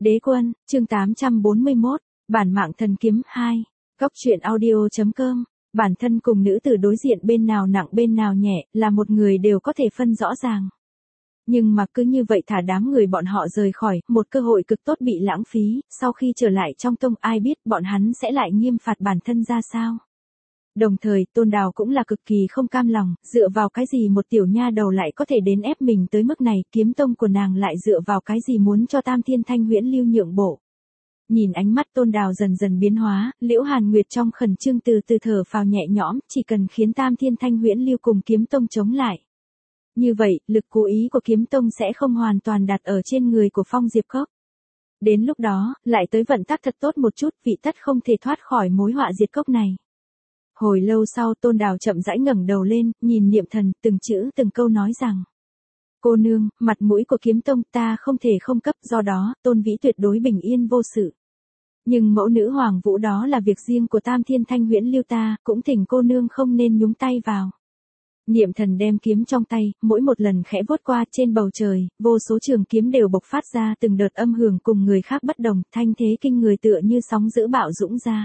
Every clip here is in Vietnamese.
Đế quân, chương 841, bản mạng thần kiếm 2, góc truyện audio.com, bản thân cùng nữ tử đối diện bên nào nặng bên nào nhẹ, là một người đều có thể phân rõ ràng. Nhưng mà cứ như vậy thả đám người bọn họ rời khỏi, một cơ hội cực tốt bị lãng phí, sau khi trở lại trong tông ai biết bọn hắn sẽ lại nghiêm phạt bản thân ra sao. Đồng thời, Tôn Đào cũng là cực kỳ không cam lòng, dựa vào cái gì một tiểu nha đầu lại có thể đến ép mình tới mức này, kiếm tông của nàng lại dựa vào cái gì muốn cho Tam Thiên Thanh Huyễn Lưu nhượng bộ. Nhìn ánh mắt Tôn Đào dần dần biến hóa, Liễu Hàn Nguyệt trong khẩn trương từ từ thở phào nhẹ nhõm, chỉ cần khiến Tam Thiên Thanh Huyễn Lưu cùng kiếm tông chống lại. Như vậy, lực cố ý của kiếm tông sẽ không hoàn toàn đặt ở trên người của Phong Diệp Cốc. Đến lúc đó, lại tới vận tắc thật tốt một chút, vị tất không thể thoát khỏi mối họa diệt cốc này. Hồi lâu sau Tôn Đào chậm rãi ngẩng đầu lên, nhìn Niệm Thần, từng chữ từng câu nói rằng: cô nương, mặt mũi của kiếm tông ta không thể không cấp, do đó, Tôn Vĩ tuyệt đối bình yên vô sự. Nhưng mẫu nữ Hoàng Vũ đó là việc riêng của Tam Thiên Thanh Huyễn Lưu ta, cũng thỉnh cô nương không nên nhúng tay vào. Niệm Thần đem kiếm trong tay, mỗi một lần khẽ vuốt qua trên bầu trời, vô số trường kiếm đều bộc phát ra từng đợt âm hưởng cùng người khác bất đồng, thanh thế kinh người tựa như sóng dữ bạo dũng ra.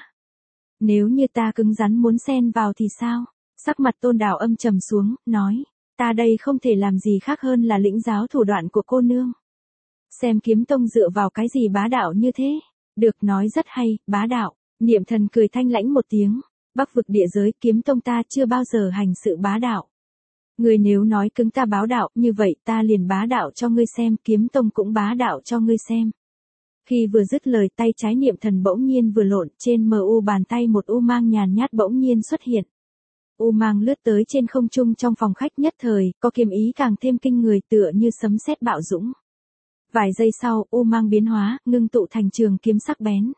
Nếu như ta cứng rắn muốn xen vào thì sao? Sắc mặt Tôn Đào âm trầm xuống, nói, ta đây không thể làm gì khác hơn là lĩnh giáo thủ đoạn của cô nương. Xem kiếm tông dựa vào cái gì bá đạo như thế? Được, nói rất hay, bá đạo. Niệm Thần cười thanh lãnh một tiếng, Bắc vực địa giới kiếm tông ta chưa bao giờ hành sự bá đạo. Ngươi nếu nói cứng ta báo đạo, như vậy ta liền bá đạo cho ngươi xem, kiếm tông cũng bá đạo cho ngươi xem. Khi vừa dứt lời, tay trái Niệm Thần bỗng nhiên vừa lộn, trên mu bàn tay một u mang nhàn nhát bỗng nhiên xuất hiện. U mang lướt tới trên không trung trong phòng khách, nhất thời, có kiếm ý càng thêm kinh người tựa như sấm sét bạo dũng. Vài giây sau, u mang biến hóa, ngưng tụ thành trường kiếm sắc bén.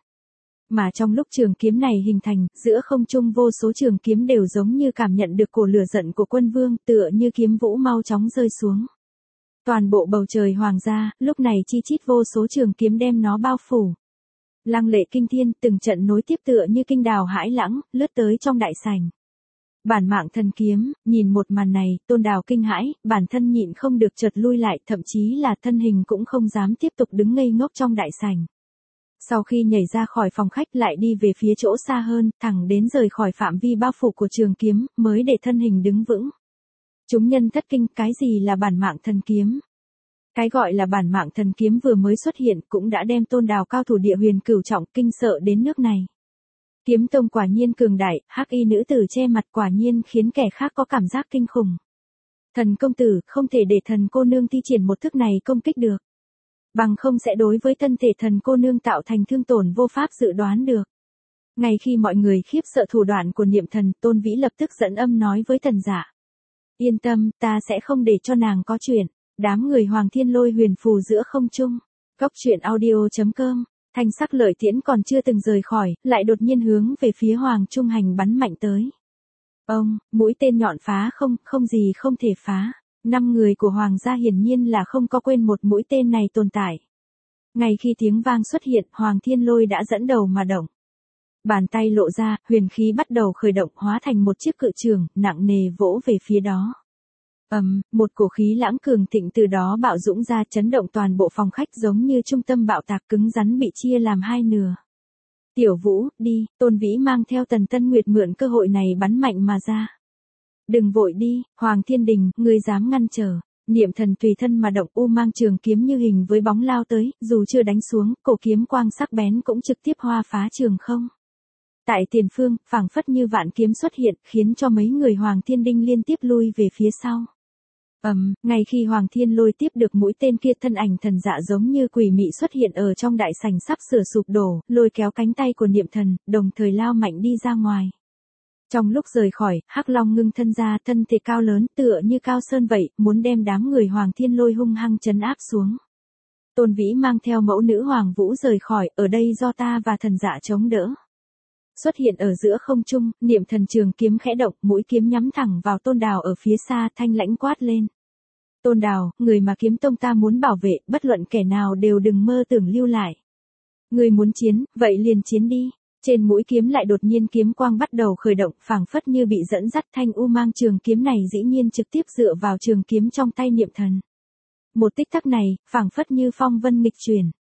Mà trong lúc trường kiếm này hình thành, giữa không trung vô số trường kiếm đều giống như cảm nhận được cổ lửa giận của quân vương, tựa như kiếm vũ mau chóng rơi xuống. Toàn bộ bầu trời hoàng gia, lúc này chi chít vô số trường kiếm đem nó bao phủ. Lăng lệ kinh thiên, từng trận nối tiếp tựa như kinh đào hãi lãng, lướt tới trong đại sảnh. Bản mạng thần kiếm, nhìn một màn này, Tôn Đào kinh hãi, bản thân nhịn không được chợt lui lại, thậm chí là thân hình cũng không dám tiếp tục đứng ngây ngốc trong đại sảnh. Sau khi nhảy ra khỏi phòng khách lại đi về phía chỗ xa hơn, thẳng đến rời khỏi phạm vi bao phủ của trường kiếm, mới để thân hình đứng vững. Chúng nhân thất kinh, cái gì là bản mạng thần kiếm? Cái gọi là bản mạng thần kiếm vừa mới xuất hiện cũng đã đem Tôn Đào cao thủ địa huyền cửu trọng kinh sợ đến nước này. Kiếm tông quả nhiên cường đại, hắc y nữ tử che mặt quả nhiên khiến kẻ khác có cảm giác kinh khủng. Thần công tử, không thể để thần cô nương thi triển một thức này công kích được. Bằng không sẽ đối với thân thể thần cô nương tạo thành thương tổn vô pháp dự đoán được. Ngay khi mọi người khiếp sợ thủ đoạn của Niệm Thần, Tôn Vĩ lập tức dẫn âm nói với Tần Dạ. Yên tâm, ta sẽ không để cho nàng có chuyện. Đám người Hoàng Thiên Lôi huyền phù giữa không trung. Góc truyện audio.com, thanh sắc lợi tiễn còn chưa từng rời khỏi, lại đột nhiên hướng về phía Hoàng Trung Hành bắn mạnh tới. Ông, mũi tên nhọn phá không gì không thể phá. 5 người của Hoàng gia hiển nhiên là không có quên một mũi tên này tồn tại. Ngay khi tiếng vang xuất hiện, Hoàng Thiên Lôi đã dẫn đầu mà động. Bàn tay lộ ra, huyền khí bắt đầu khởi động, hóa thành một chiếc cự trường, nặng nề vỗ về phía đó. Một cổ khí lãng cường thịnh từ đó bạo dũng ra, chấn động toàn bộ phòng khách, giống như trung tâm bạo tạc cứng rắn bị chia làm hai nửa. Tiểu Vũ, đi, Tôn Vĩ mang theo Tần Tân Nguyệt mượn cơ hội này bắn mạnh mà ra. Đừng vội đi, Hoàng Thiên Đình, ngươi dám ngăn trở. Niệm Thần tùy thân mà động, u mang trường kiếm như hình với bóng lao tới, dù chưa đánh xuống, cổ kiếm quang sắc bén cũng trực tiếp hoa phá trường không. Tại tiền phương, phảng phất như vạn kiếm xuất hiện, khiến cho mấy người Hoàng Thiên Đinh liên tiếp lui về phía sau. Ngay khi Hoàng Thiên Lôi tiếp được mũi tên kia, thân ảnh Thần Dạ giống như quỷ mị xuất hiện ở trong đại sảnh sắp sửa sụp đổ, lôi kéo cánh tay của Niệm Thần, đồng thời lao mạnh đi ra ngoài. Trong lúc rời khỏi, Hắc Long ngưng thân ra, thân thể cao lớn tựa như cao sơn vậy, muốn đem đám người Hoàng Thiên Lôi hung hăng trấn áp xuống. Tôn Vĩ mang theo mẫu nữ Hoàng Vũ rời khỏi, ở đây do ta và Thần Dạ chống đỡ. Xuất hiện ở giữa không trung, Niệm Thần trường kiếm khẽ động, mũi kiếm nhắm thẳng vào Tôn Đào ở phía xa, thanh lãnh quát lên. Tôn Đào, người mà kiếm tông ta muốn bảo vệ, bất luận kẻ nào đều đừng mơ tưởng lưu lại. Người muốn chiến, vậy liền chiến đi. Trên mũi kiếm lại đột nhiên kiếm quang bắt đầu khởi động, phảng phất như bị dẫn dắt, thanh u mang trường kiếm này dĩ nhiên trực tiếp dựa vào trường kiếm trong tay Niệm Thần. Một tích tắc này, phảng phất như phong vân nghịch chuyển.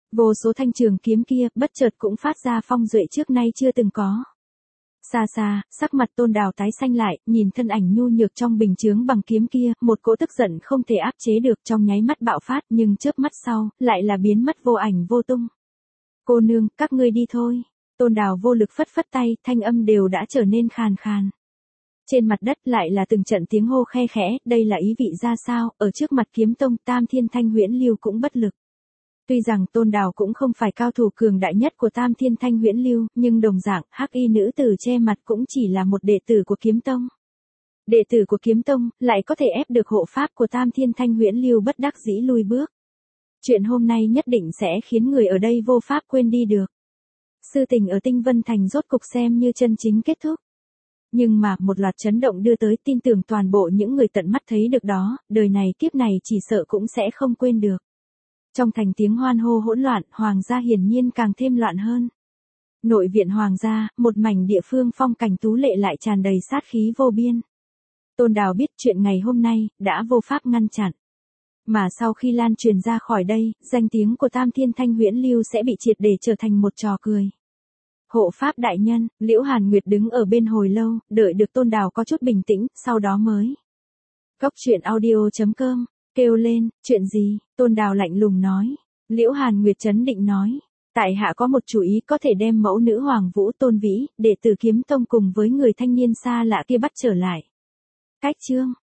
Vô số thanh trường kiếm kia, bất chợt cũng phát ra phong duệ trước nay chưa từng có. Xa xa, sắc mặt Tôn Đào tái xanh lại, nhìn thân ảnh nhu nhược trong bình chướng bằng kiếm kia, một cỗ tức giận không thể áp chế được trong nháy mắt bạo phát nhưng chớp mắt sau, lại là biến mất vô ảnh vô tung. Cô nương, các ngươi đi thôi. Tôn Đào vô lực phất phất tay, thanh âm đều đã trở nên khàn khàn. Trên mặt đất lại là từng trận tiếng hô khe khẽ, đây là ý vị ra sao, ở trước mặt kiếm tông Tam Thiên Thanh Huyễn Lưu cũng bất lực. Tuy rằng Tôn Đào cũng không phải cao thủ cường đại nhất của Tam Thiên Thanh Huyễn Lưu, nhưng đồng dạng, hắc y nữ tử che mặt cũng chỉ là một đệ tử của kiếm tông. Đệ tử của kiếm tông, lại có thể ép được hộ pháp của Tam Thiên Thanh Huyễn Lưu bất đắc dĩ lui bước. Chuyện hôm nay nhất định sẽ khiến người ở đây vô pháp quên đi được. Sự tình ở Tinh Vân Thành rốt cục xem như chân chính kết thúc. Nhưng mà, một loạt chấn động đưa tới tin tưởng toàn bộ những người tận mắt thấy được đó, đời này kiếp này chỉ sợ cũng sẽ không quên được. Trong thành tiếng hoan hô hỗn loạn, hoàng gia hiển nhiên càng thêm loạn hơn. Nội viện hoàng gia, một mảnh địa phương phong cảnh tú lệ lại tràn đầy sát khí vô biên. Tôn Đào biết chuyện ngày hôm nay, đã vô pháp ngăn chặn. Mà sau khi lan truyền ra khỏi đây, danh tiếng của Tam Thiên Thanh Huyễn Lưu sẽ bị triệt để trở thành một trò cười. Hộ pháp đại nhân, Liễu Hàn Nguyệt đứng ở bên hồi lâu, đợi được Tôn Đào có chút bình tĩnh, sau đó mới. Cốc truyện audio.com, kêu lên, chuyện gì, Tôn Đào lạnh lùng nói. Liễu Hàn Nguyệt trấn định nói, tại hạ có một chủ ý có thể đem mẫu nữ Hoàng Vũ Tôn Vĩ, đệ tử kiếm tông cùng với người thanh niên xa lạ kia bắt trở lại. Cách chương.